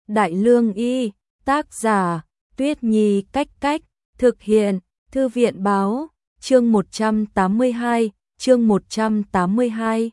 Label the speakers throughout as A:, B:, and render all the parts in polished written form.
A: Đại Lương Y, tác giả, Tuyết Nhi Cách Cách, thực hiện, Thư viện Báo, chương 182, chương 182.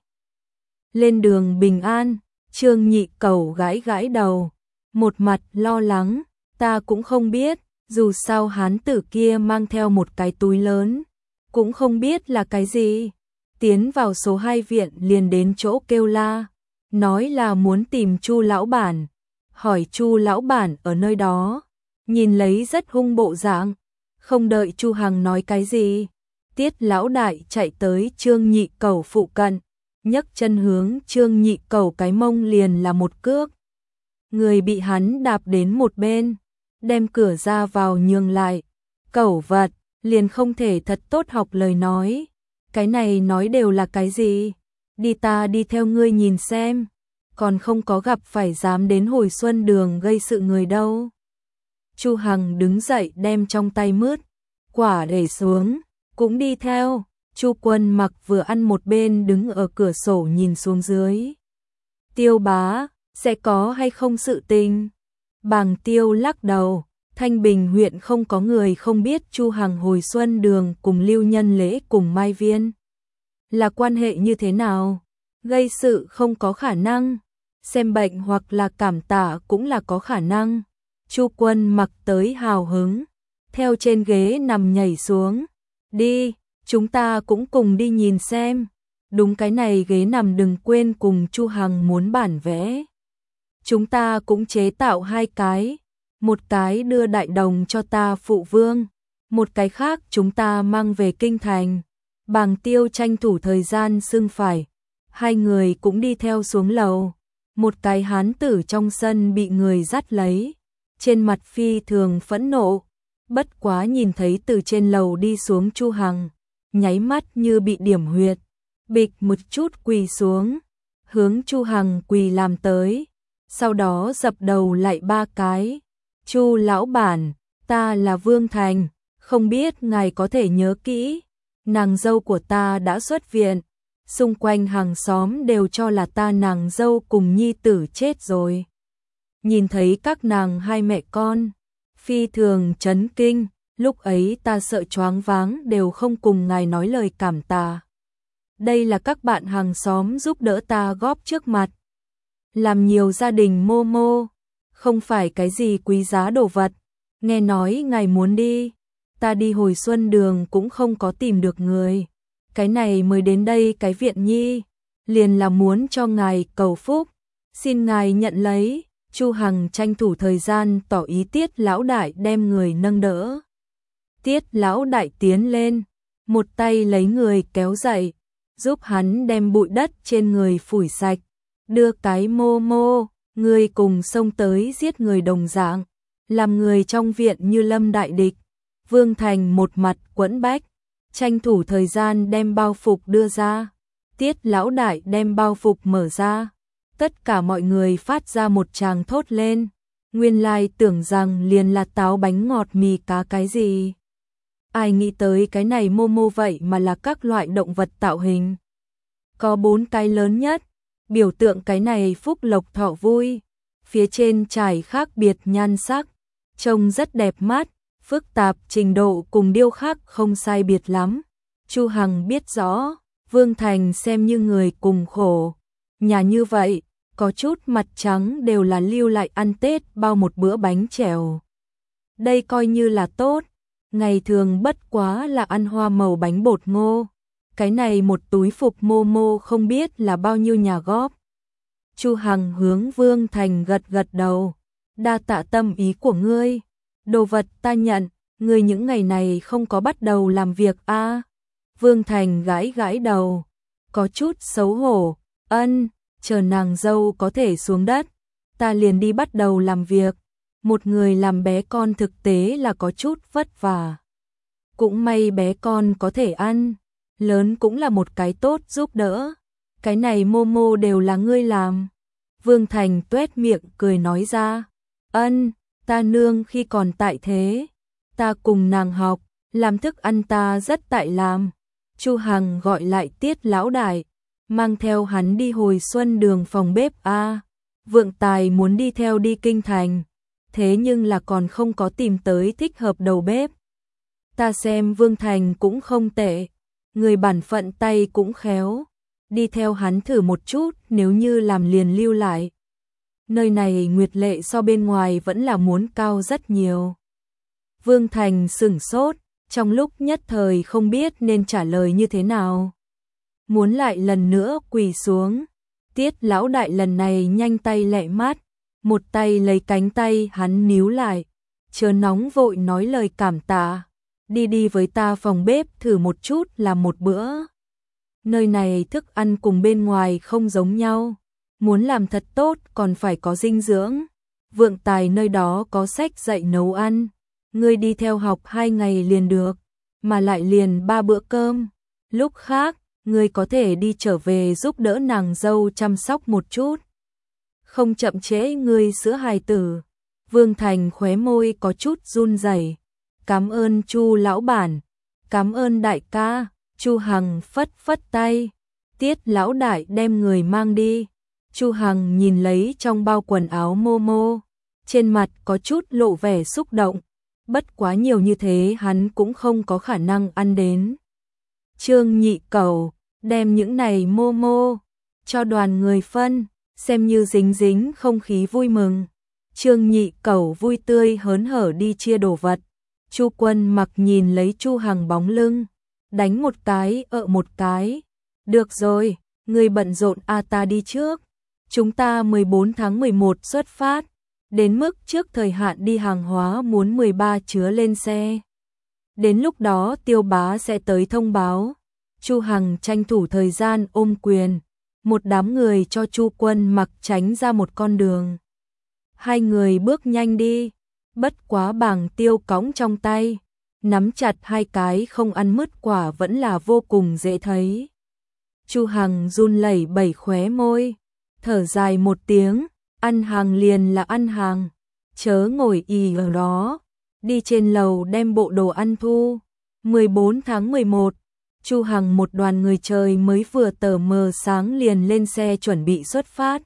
A: Lên đường bình an, Trương Nhị Cẩu gãi gãi đầu, một mặt lo lắng, ta cũng không biết, dù sao hán tử kia mang theo một cái túi lớn, cũng không biết là cái gì. Tiến vào số 2 viện liền đến chỗ kêu la, nói là muốn tìm Chu lão bản, hỏi Chu lão bản ở nơi đó, nhìn lấy rất hung bộ dạng, không đợi Chu Hằng nói cái gì, Tiết lão đại chạy tới Trương Nhị Cẩu phụ cận, nhấc chân hướng Trương Nhị Cẩu cái mông liền là một cước. Người bị hắn đạp đến một bên, đem cửa ra vào nhường lại, cẩu vật, liền không thể thật tốt học lời nói. Cái này nói đều là cái gì? Đi ta đi theo ngươi nhìn xem, còn không có gặp phải dám đến Hồi Xuân Đường gây sự người đâu. Chu Hằng đứng dậy đem trong tay mứt quả để xuống, cũng đi theo. Chu Quân Mặc vừa ăn một bên đứng ở cửa sổ nhìn xuống dưới. Tiêu bá, sẽ có hay không sự tình? Bàng Tiêu lắc đầu, Thanh Bình huyện không có người không biết Chu Hằng Hồi Xuân Đường cùng Lưu Nhân Lễ cùng Mai Viên là quan hệ như thế nào. Gây sự không có khả năng, xem bệnh hoặc là cảm tạ cũng là có khả năng. Chu Quân Mặc tới hào hứng, theo trên ghế nằm nhảy xuống. Đi, chúng ta cũng cùng đi nhìn xem. Đúng, cái này ghế nằm đừng quên cùng Chu Hằng muốn bản vẽ. Chúng ta cũng chế tạo 2 cái, một cái đưa Đại Đồng cho ta phụ vương, một cái khác chúng ta mang về kinh thành. Bàng Tiêu tranh thủ thời gian xưng phải, 2 người cũng đi theo xuống lầu. Một cái hán tử trong sân bị người dắt lấy, trên mặt phi thường phẫn nộ, bất quá nhìn thấy từ trên lầu đi xuống Chu Hằng, nháy mắt như bị điểm huyệt, bịch một chút quỳ xuống, hướng Chu Hằng quỳ làm tới, sau đó dập đầu lại 3 cái. Chu lão bản, ta là Vương Thành, không biết ngài có thể nhớ kỹ, nàng dâu của ta đã xuất viện, xung quanh hàng xóm đều cho là ta nàng dâu cùng nhi tử chết rồi. Nhìn thấy các nàng 2 mẹ con, phi thường chấn kinh, lúc ấy ta sợ choáng váng đều không cùng ngài nói lời cảm tạ. Đây là các bạn hàng xóm giúp đỡ ta góp trước mặt. Làm nhiều gia đình mô mô, không phải cái gì quý giá đồ vật. Nghe nói ngài muốn đi, ta đi Hồi Xuân Đường cũng không có tìm được người. Cái này mới đến đây cái viện nhi, liền là muốn cho ngài cầu phúc, xin ngài nhận lấy. Chu Hằng tranh thủ thời gian tỏ ý Tiết lão đại đem người nâng đỡ. Tiết lão đại tiến lên, một tay lấy người kéo dậy, giúp hắn đem bụi đất trên người phủi sạch, đưa cái mô mô, người cùng xông tới giết người đồng dạng, làm người trong viện như lâm đại địch. Vương Thành một mặt quẫn bách, tranh thủ thời gian đem bao phục đưa ra. Tiết lão đại đem bao phục mở ra, tất cả mọi người phát ra một tràng thốt lên, nguyên lai tưởng rằng liền là táo bánh ngọt mì cá cái gì. Ai nghĩ tới cái này mô mô vậy mà là các loại động vật tạo hình. Có 4 cái lớn nhất, biểu tượng cái này phúc lộc thọ vui, phía trên trải khác biệt nhan sắc, trông rất đẹp mắt, phức tạp trình độ cùng điêu khắc không sai biệt lắm. Chu Hằng biết rõ, Vương Thành xem như người cùng khổ, nhà như vậy, có chút mặt trắng đều là lưu lại ăn Tết bao một bữa bánh chèo. Đây coi như là tốt, ngày thường bất quá là ăn hoa màu bánh bột ngô. Cái này một túi phục mô mô không biết là bao nhiêu nhà góp. Chu Hằng hướng Vương Thành gật gật đầu, đa tạ tâm ý của ngươi, đồ vật ta nhận, ngươi những ngày này không có bắt đầu làm việc a? Vương Thành gãi gãi đầu, có chút xấu hổ, chờ nàng dâu có thể xuống đất, ta liền đi bắt đầu làm việc. Một người làm bé con thực tế là có chút vất vả. Cũng may bé con có thể ăn, lớn cũng là một cái tốt giúp đỡ. Cái này mô mô đều là ngươi làm. Vương Thành tuét miệng cười nói ra, ta nương khi còn tại thế, ta cùng nàng học, làm thức ăn ta rất tại làm. Chu Hằng gọi lại Tiết lão đại, mang theo hắn đi Hồi Xuân Đường phòng bếp a. Vượng Tài muốn đi theo đi kinh thành, thế nhưng là còn không có tìm tới thích hợp đầu bếp. Ta xem Vương Thành cũng không tệ, người bản phận tay cũng khéo, đi theo hắn thử một chút, nếu như làm liền lưu lại. Nơi này Nguyệt Lệ so bên ngoài vẫn là muốn cao rất nhiều. Vương Thành sửng sốt, trong lúc nhất thời không biết nên trả lời như thế nào. Muốn lại lần nữa quỳ xuống. Tiết lão đại lần này nhanh tay lẹ mắt, một tay lấy cánh tay hắn níu lại, chớ nóng vội nói lời cảm tạ, đi với ta phòng bếp thử một chút làm một bữa. Nơi này thức ăn cùng bên ngoài không giống nhau, muốn làm thật tốt còn phải có dinh dưỡng. Vượng Tài nơi đó có sách dạy nấu ăn, ngươi đi theo học 2 ngày liền được, mà lại liền 3 bữa cơm. Lúc khác, ngươi có thể đi trở về giúp đỡ nàng dâu chăm sóc một chút. Không chậm trễ ngươi sữa hài tử. Vương Thành khóe môi có chút run rẩy. Cảm ơn Chu lão bản, cảm ơn đại ca. Chu Hằng phất phất tay. Tiết lão đại đem người mang đi. Chu Hằng nhìn lấy trong bao quần áo Momo, trên mặt có chút lộ vẻ xúc động. Bất quá nhiều như thế hắn cũng không có khả năng ăn đến. Trương Nhị Cẩu đem những này Momo cho đoàn người phân, xem như dính dính không khí vui mừng. Trương Nhị Cẩu vui tươi hớn hở đi chia đồ vật. Chu Quân Mặc nhìn lấy Chu Hằng bóng lưng, đánh một cái một cái. Được rồi, người bận rộn ta đi trước. Chúng ta 14 tháng 11 xuất phát, đến mức trước thời hạn đi hàng hóa muốn 13 chứa lên xe. Đến lúc đó Tiêu Bá sẽ tới thông báo. Chu Hằng tranh thủ thời gian ôm quyền, một đám người cho Chu Quân Mặc tránh ra một con đường. Hai người bước nhanh đi, bất quá bảng tiêu cõng trong tay, nắm chặt hai cái không ăn mứt quả vẫn là vô cùng dễ thấy. Chu Hằng run lẩy bẩy khóe môi, thở dài một tiếng, ăn hàng liền là ăn hàng, chớ ngồi ì ở đó, đi trên lầu đem bộ đồ ăn thu. 14 tháng 11, Chu Hằng một đoàn người trời mới vừa tờ mờ sáng liền lên xe chuẩn bị xuất phát.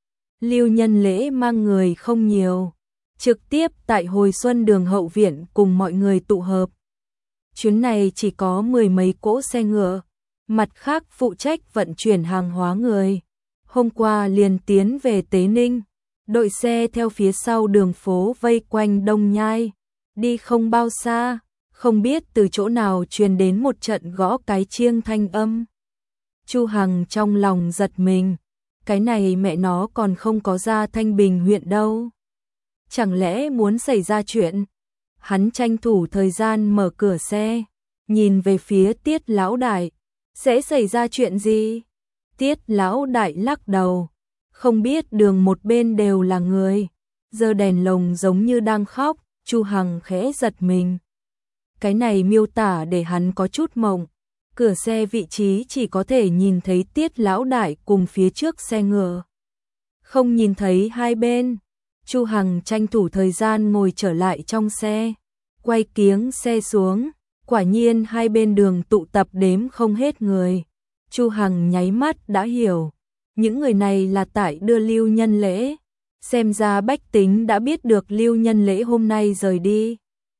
A: Lưu Nhân Lễ mang người không nhiều, trực tiếp tại Hồi Xuân Đường hậu viện cùng mọi người tụ hợp. Chuyến này chỉ có 10 mấy cỗ xe ngựa, mặt khác phụ trách vận chuyển hàng hóa người. Hôm qua liền tiến về Tế Ninh, đội xe theo phía sau đường phố vây quanh Đông Nhai, đi không bao xa, không biết từ chỗ nào truyền đến một trận gõ cái chiêng thanh âm. Chu Hằng trong lòng giật mình, cái này mẹ nó còn không có ra Thanh Bình huyện đâu. Chẳng lẽ muốn xảy ra chuyện? Hắn tranh thủ thời gian mở cửa xe, nhìn về phía Tiết lão đại, sẽ xảy ra chuyện gì? Tiết lão đại lắc đầu, không biết, đường một bên đều là người, giơ đèn lồng giống như đang khóc. Chu Hằng khẽ giật mình. Cái này miêu tả để hắn có chút mộng. Cửa xe vị trí chỉ có thể nhìn thấy Tiết lão đại cùng phía trước xe ngựa, không nhìn thấy hai bên. Chu Hằng tranh thủ thời gian ngồi trở lại trong xe, quay kiếng xe xuống, quả nhiên hai bên đường tụ tập đếm không hết người. Chu Hằng nháy mắt đã hiểu, những người này là tại đưa Lưu Nhân Lễ. Xem ra bách tính đã biết được Lưu Nhân Lễ hôm nay rời đi.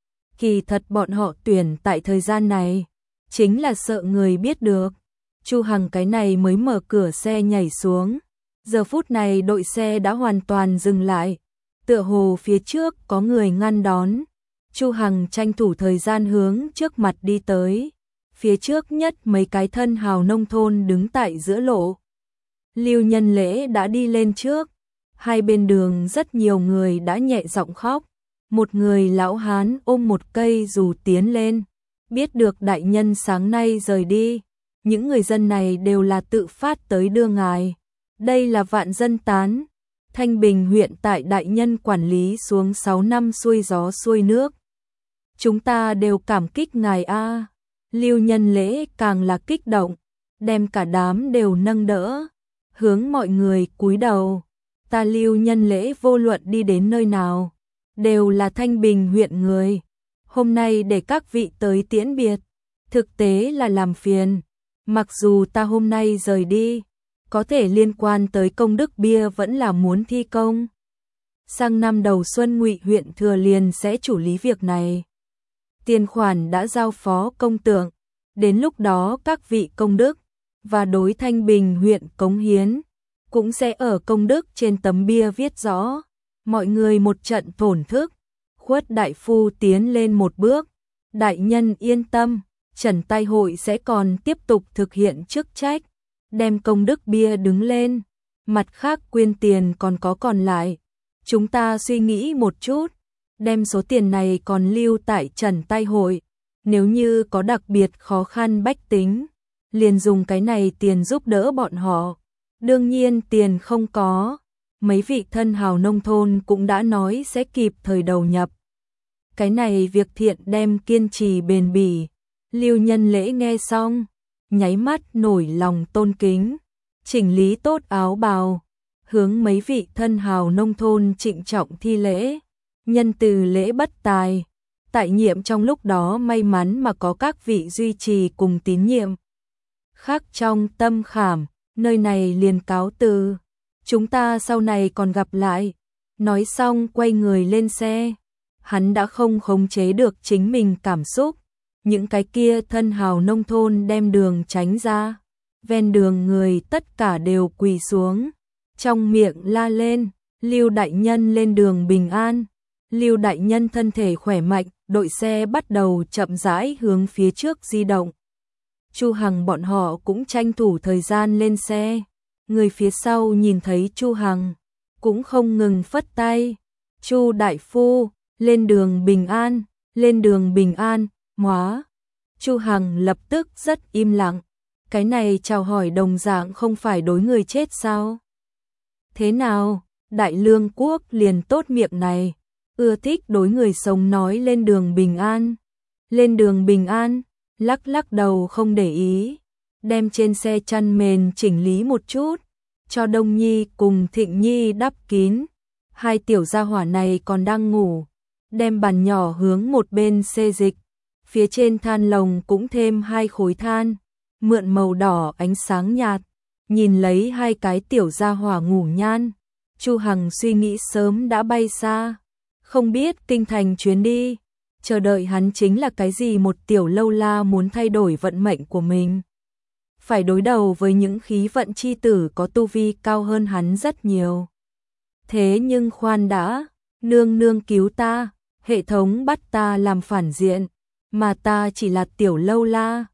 A: Kỳ thật bọn họ tuyển tại thời gian này, chính là sợ người biết được. Chu Hằng cái này mới mở cửa xe nhảy xuống. Giờ phút này đội xe đã hoàn toàn dừng lại, tựa hồ phía trước có người ngăn đón. Chu Hằng tranh thủ thời gian hướng trước mặt đi tới. Phía trước nhất mấy cái thân hào nông thôn đứng tại giữa lộ. Lưu Nhân Lễ đã đi lên trước. Hai bên đường rất nhiều người đã nhẹ giọng khóc. Một người lão hán ôm một cây dù tiến lên. Biết được đại nhân sáng nay rời đi, những người dân này đều là tự phát tới đưa ngài. Đây là vạn dân tán. Thanh Bình huyện tại đại nhân quản lý xuống 6 năm xuôi gió xuôi nước. Chúng ta đều cảm kích ngài a. Lưu Nhân Lễ càng là kích động, đem cả đám đều nâng đỡ, hướng mọi người cúi đầu. Ta Lưu Nhân Lễ vô luận đi đến nơi nào, đều là Thanh Bình huyện người. Hôm nay để các vị tới tiễn biệt, thực tế là làm phiền. Mặc dù ta hôm nay rời đi, có thể liên quan tới công đức bia vẫn là muốn thi công. Sang năm đầu xuân Ngụy huyện Thừa liền sẽ chủ lý việc này. Tiền khoản đã giao phó công tượng, đến lúc đó các vị công đức và đối Thanh Bình huyện cống hiến cũng sẽ ở công đức trên tấm bia viết rõ. Mọi người một trận thổn thức. Khuất đại phu tiến lên một bước. Đại nhân yên tâm, Trần Tay Hội sẽ còn tiếp tục thực hiện chức trách, đem công đức bia đứng lên. Mặt khác quyên tiền còn lại. Chúng ta suy nghĩ một chút, đem số tiền này còn lưu tại Trần Tay Hội. Nếu như có đặc biệt khó khăn bách tính, liền dùng cái này tiền giúp đỡ bọn họ. Đương nhiên tiền không có, mấy vị thân hào nông thôn cũng đã nói sẽ kịp thời đầu nhập. Cái này việc thiện đem kiên trì bền bỉ. Lưu Nhân Lễ nghe xong, nháy mắt nổi lòng tôn kính, chỉnh lý tốt áo bào, hướng mấy vị thân hào nông thôn trịnh trọng thi lễ. Nhân từ lễ bất tài, tại nhiệm trong lúc đó may mắn mà có các vị duy trì cùng tín nhiệm. Khác trong tâm khảm, nơi này liền cáo từ. Chúng ta sau này còn gặp lại. Nói xong quay người lên xe. Hắn đã không khống chế được chính mình cảm xúc. Những cái kia thân hào nông thôn đem đường tránh ra. Ven đường người tất cả đều quỳ xuống. Trong miệng la lên, Lưu đại nhân lên đường bình an. Lưu đại nhân thân thể khỏe mạnh, đội xe bắt đầu chậm rãi hướng phía trước di động. Chu Hằng bọn họ cũng tranh thủ thời gian lên xe. Người phía sau nhìn thấy Chu Hằng, cũng không ngừng phất tay. Chu đại phu, lên đường bình an, lên đường bình an, móa. Chu Hằng lập tức rất im lặng. Cái này chào hỏi đồng dạng không phải đối người chết sao? Thế nào, Đại Lương quốc liền tốt miệng này, ưa thích đối người sống nói lên đường bình an. Lên đường bình an, lắc lắc đầu không để ý, đem trên xe chăn mền chỉnh lý một chút, cho Đông Nhi cùng Thịnh Nhi đắp kín. Hai tiểu gia hỏa này còn đang ngủ, đem bàn nhỏ hướng một bên xê dịch, phía trên than lồng cũng thêm 2 khối than, mượn màu đỏ ánh sáng nhạt, nhìn lấy hai cái tiểu gia hỏa ngủ nhan. Chu Hằng suy nghĩ sớm đã bay xa, không biết kinh thành chuyến đi, chờ đợi hắn chính là cái gì. Một tiểu lâu la muốn thay đổi vận mệnh của mình, phải đối đầu với những khí vận chi tử có tu vi cao hơn hắn rất nhiều. Thế nhưng khoan đã, nương nương cứu ta, hệ thống bắt ta làm phản diện, mà ta chỉ là tiểu lâu la,